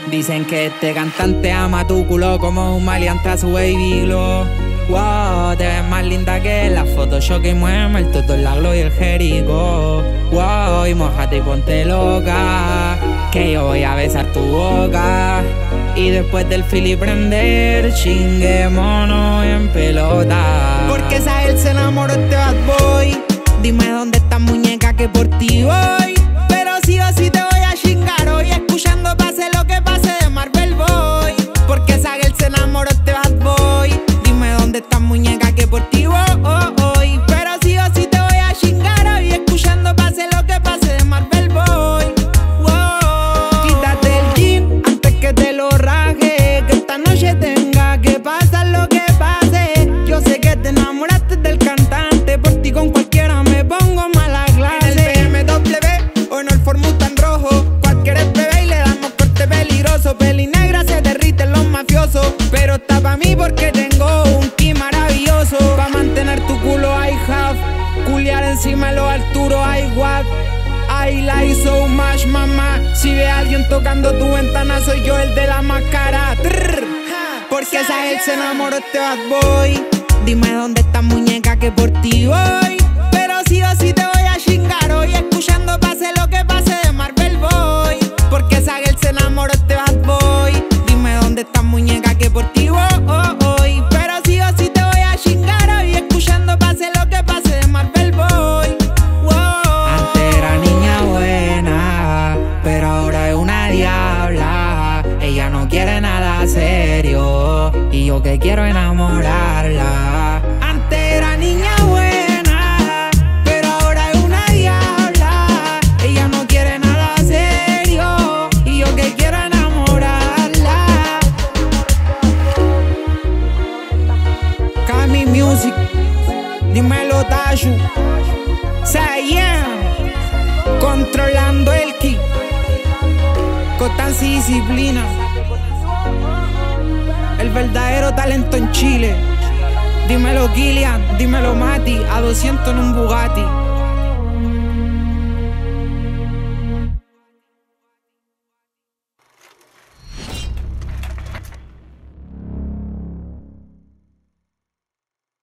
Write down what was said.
Dicen que este cantante ama tu culo como un maleante a su baby glow. Wow, te ves más linda que la Photoshop y mueve el todo, el aglo y el jerico. Wow, y mojate y ponte loca, que yo voy a besar tu boca. Y después del fili prender, chinguémonos en pelota. Porque Sahel se enamoró este bad boy. Dime dónde está muñeca que por ti voy. Pero sí o sí te voy a chingar hoy, escuchando pase lo que pase de Marvel Boy. Porque Sahel se enamoró este bad boy. Dime dónde está muñeca que por ti voy. Pero sí o sí te voy a chingar hoy, escuchando pase lo que pase de Marvel Boy. Wow. Quítate el jean antes que te lo raje, que esta noche tenga que pasar lo que pase. Yo sé que te enamoraste del cantante, por ti con cualquiera me pongo mala clase. En el BMW o en el Ford Mustang rojo, cualquiera es bebé y le damos corte peligroso. Peli negra se derriten los mafiosos, pero está pa' mí porque tengo un ki maravilloso. Pa' mantener tu culo I have, culiar encima de los Arturo I what. I like so much, mamá. Si ve a alguien tocando tu ventana, soy yo el de la máscara. Porque Sahel se enamoró este bad boy. Dime dónde está muñeca que por ti voy. Pero sí o sí te voy a chingar hoy, escuchando pase lo que pase de Marvel Boy. Porque Sahel se enamoró este bad boy. Dime dónde está muñeca que por ti voy. Pero sí o sí te voy a chingar hoy, escuchando pase lo que pase de Marvel Boy. Antes era niña buena, pero ahora es una diabla. Ella no quiere nada serio y yo que quiero enamorarla. Antes era niña buena, pero ahora es una diabla. Ella no quiere nada serio y yo que quiero enamorarla. Cami Music, dímelo Tashu, Sayan, controlando el ki, constancia y disciplina. El verdadero talento en Chile. Dímelo Kilian, dímelo Mati, a 200 en un Bugatti.